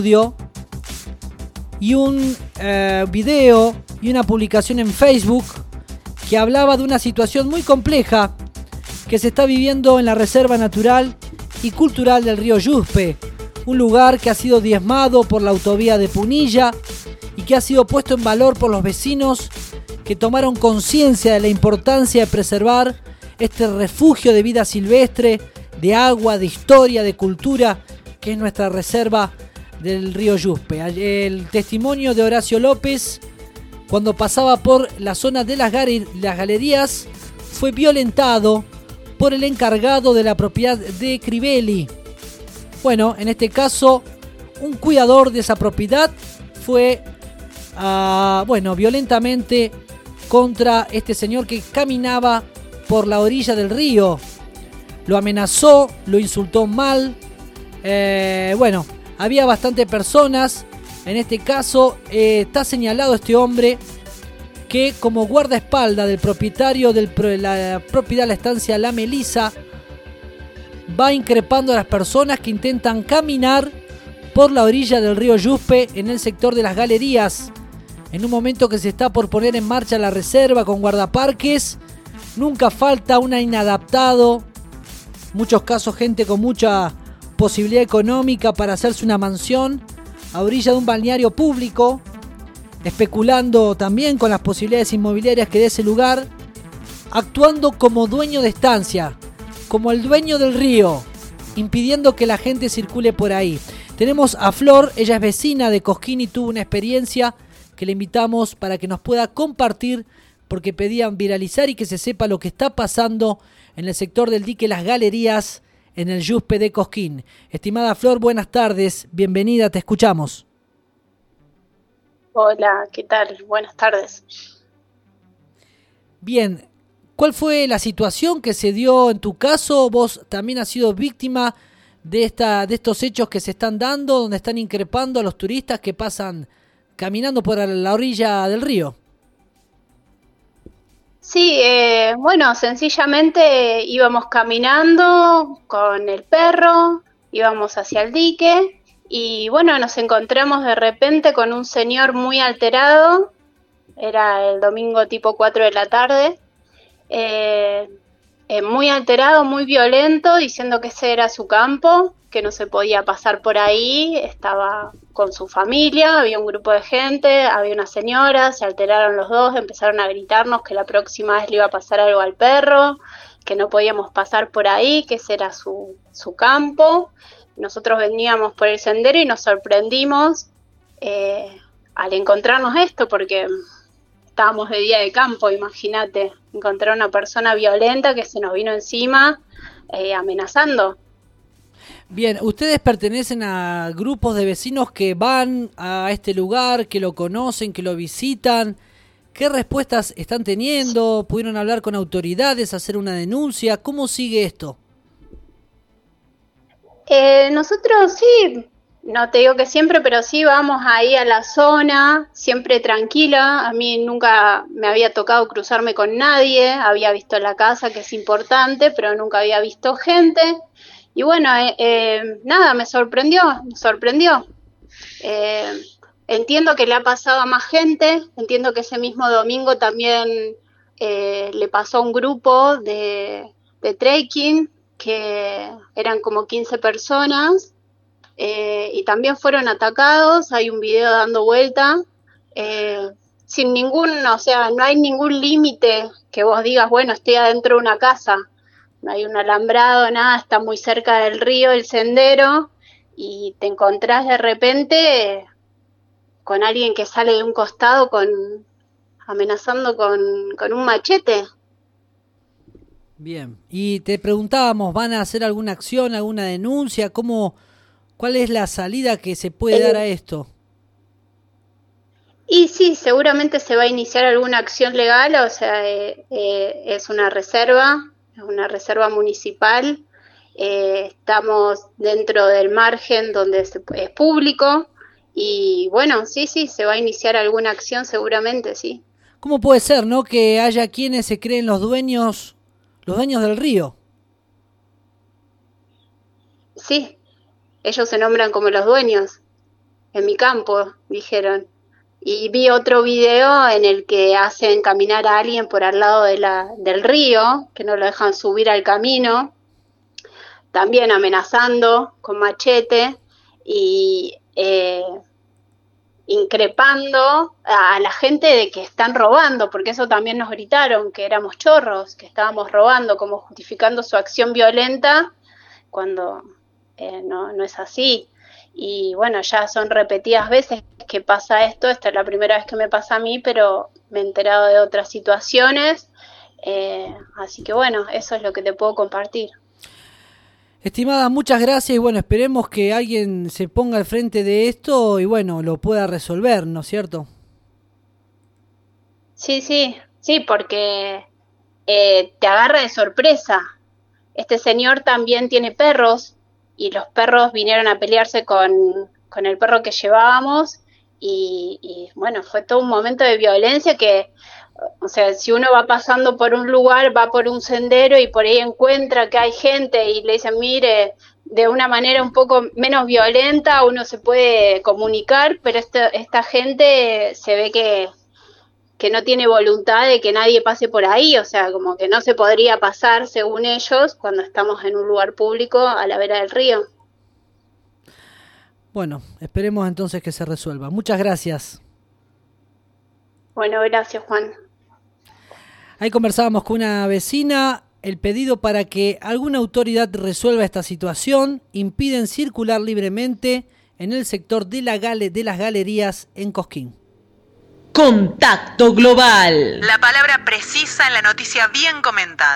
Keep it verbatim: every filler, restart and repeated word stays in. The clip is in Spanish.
audio y un eh, video y una publicación en Facebook que hablaba de una situación muy compleja que se está viviendo en la Reserva Natural y Cultural del río Yuspe, un lugar que ha sido diezmado por la autovía de Punilla y que ha sido puesto en valor por los vecinos que tomaron conciencia de la importancia de preservar este refugio de vida silvestre, de agua, de historia, de cultura, que es nuestra reserva del río Yuspe. El testimonio de Horacio López, cuando pasaba por la zona de las, gal- las galerías, fue violentado por el encargado de la propiedad de Crivelli. Bueno, en este caso, un cuidador de esa propiedad fue, uh, bueno, violentamente contra este señor que caminaba por la orilla del río. Lo amenazó, lo insultó mal. Eh, bueno, había bastantes personas. En este caso eh, está señalado este hombre que, como guardaespaldas del propietario de la propiedad de la estancia La Melisa, va increpando a las personas que intentan caminar por la orilla del río Yuspe en el sector de las galerías. En un momento que se está por poner en marcha la reserva con guardaparques, nunca falta un inadaptado, muchos casos gente con mucha posibilidad económica para hacerse una mansión a orilla de un balneario público, especulando también con las posibilidades inmobiliarias que dé ese lugar, actuando como dueño de estancia, como el dueño del río, impidiendo que la gente circule por ahí. Tenemos a Flor, ella es vecina de Cosquín y tuvo una experiencia que le invitamos para que nos pueda compartir, porque pedían viralizar y que se sepa lo que está pasando en el sector del dique Las Galerías, en el Yuspe de Cosquín. Estimada Flor, buenas tardes, bienvenida, te escuchamos. Hola, ¿qué tal? Buenas tardes. Bien, ¿cuál fue la situación que se dio en tu caso? Vos también has sido víctima de, esta, de estos hechos que se están dando, donde están increpando a los turistas que pasan caminando por la orilla del río. Sí, eh, bueno, sencillamente íbamos caminando con el perro, íbamos hacia el dique y bueno, nos encontramos de repente con un señor muy alterado, era el domingo tipo cuatro de la tarde, eh, eh, muy alterado, muy violento, diciendo que ese era su campo, que no se podía pasar por ahí, estaba con su familia, había un grupo de gente, había una señora, se alteraron los dos, empezaron a gritarnos que la próxima vez le iba a pasar algo al perro, que no podíamos pasar por ahí, que ese era su, su campo. Nosotros veníamos por el sendero y nos sorprendimos eh, al encontrarnos esto, porque estábamos de día de campo, imagínate, encontrar una persona violenta que se nos vino encima eh, amenazando. Bien, ustedes pertenecen a grupos de vecinos que van a este lugar, que lo conocen, que lo visitan. ¿Qué respuestas están teniendo? ¿Pudieron hablar con autoridades, hacer una denuncia? ¿Cómo sigue esto? Eh, nosotros sí, no te digo que siempre, pero sí vamos ahí a la zona, siempre tranquila. A mí nunca me había tocado cruzarme con nadie, había visto la casa, que es importante, pero nunca había visto gente. Y bueno, eh, eh, nada, me sorprendió, me sorprendió. Eh, entiendo que le ha pasado a más gente, entiendo que ese mismo domingo también eh, le pasó a un grupo de, de trekking, que eran como quince personas, eh, y también fueron atacados, hay un video dando vuelta, eh, sin ningún, o sea, no hay ningún límite que vos digas, bueno, estoy adentro de una casa. No hay un alambrado, nada, está muy cerca del río, el sendero, y te encontrás de repente con alguien que sale de un costado con amenazando con, con un machete. Bien, y te preguntábamos, ¿van a hacer alguna acción, alguna denuncia? ¿Cómo, cuál es la salida que se puede eh, dar a esto? Y sí, seguramente se va a iniciar alguna acción legal, o sea, eh, eh, es una reserva, es una reserva municipal, eh, estamos dentro del margen donde se, es público y bueno, sí, sí, se va a iniciar alguna acción seguramente, sí. ¿Cómo puede ser, no, que haya quienes se creen los dueños, los dueños del río? Sí, ellos se nombran como los dueños. en mi campo, dijeron. Y vi otro video en el que hacen caminar a alguien por al lado de la, del río, que no lo dejan subir al camino, también amenazando con machete y eh, increpando a la gente de que están robando, porque eso también nos gritaron, que éramos chorros, que estábamos robando, como justificando su acción violenta, cuando eh, no, no es así. Y bueno, ya son repetidas veces que pasa esto, esta es la primera vez que me pasa a mí, pero me he enterado de otras situaciones, eh, así que bueno, eso es lo que te puedo compartir. Estimada, muchas gracias y bueno, esperemos que alguien se ponga al frente de esto y bueno, lo pueda resolver, ¿no es cierto? Sí, sí, sí, porque eh, te agarra de sorpresa. Este señor también tiene perros y los perros vinieron a pelearse con, con el perro que llevábamos y, y bueno, fue todo un momento de violencia que, o sea, si uno va pasando por un lugar, va por un sendero y por ahí encuentra que hay gente y le dicen, mire, de una manera un poco menos violenta uno se puede comunicar, pero esta, esta gente se ve que, que no tiene voluntad de que nadie pase por ahí, o sea, como que no se podría pasar, según ellos, cuando estamos en un lugar público a la vera del río. Bueno, esperemos entonces que se resuelva. Muchas gracias. Bueno, gracias, Juan. Ahí conversábamos con una vecina. El pedido para que alguna autoridad resuelva esta situación. Impiden circular libremente en el sector de, la gale, de las galerías en Cosquín. Contacto Global. La palabra precisa en la noticia bien comentada.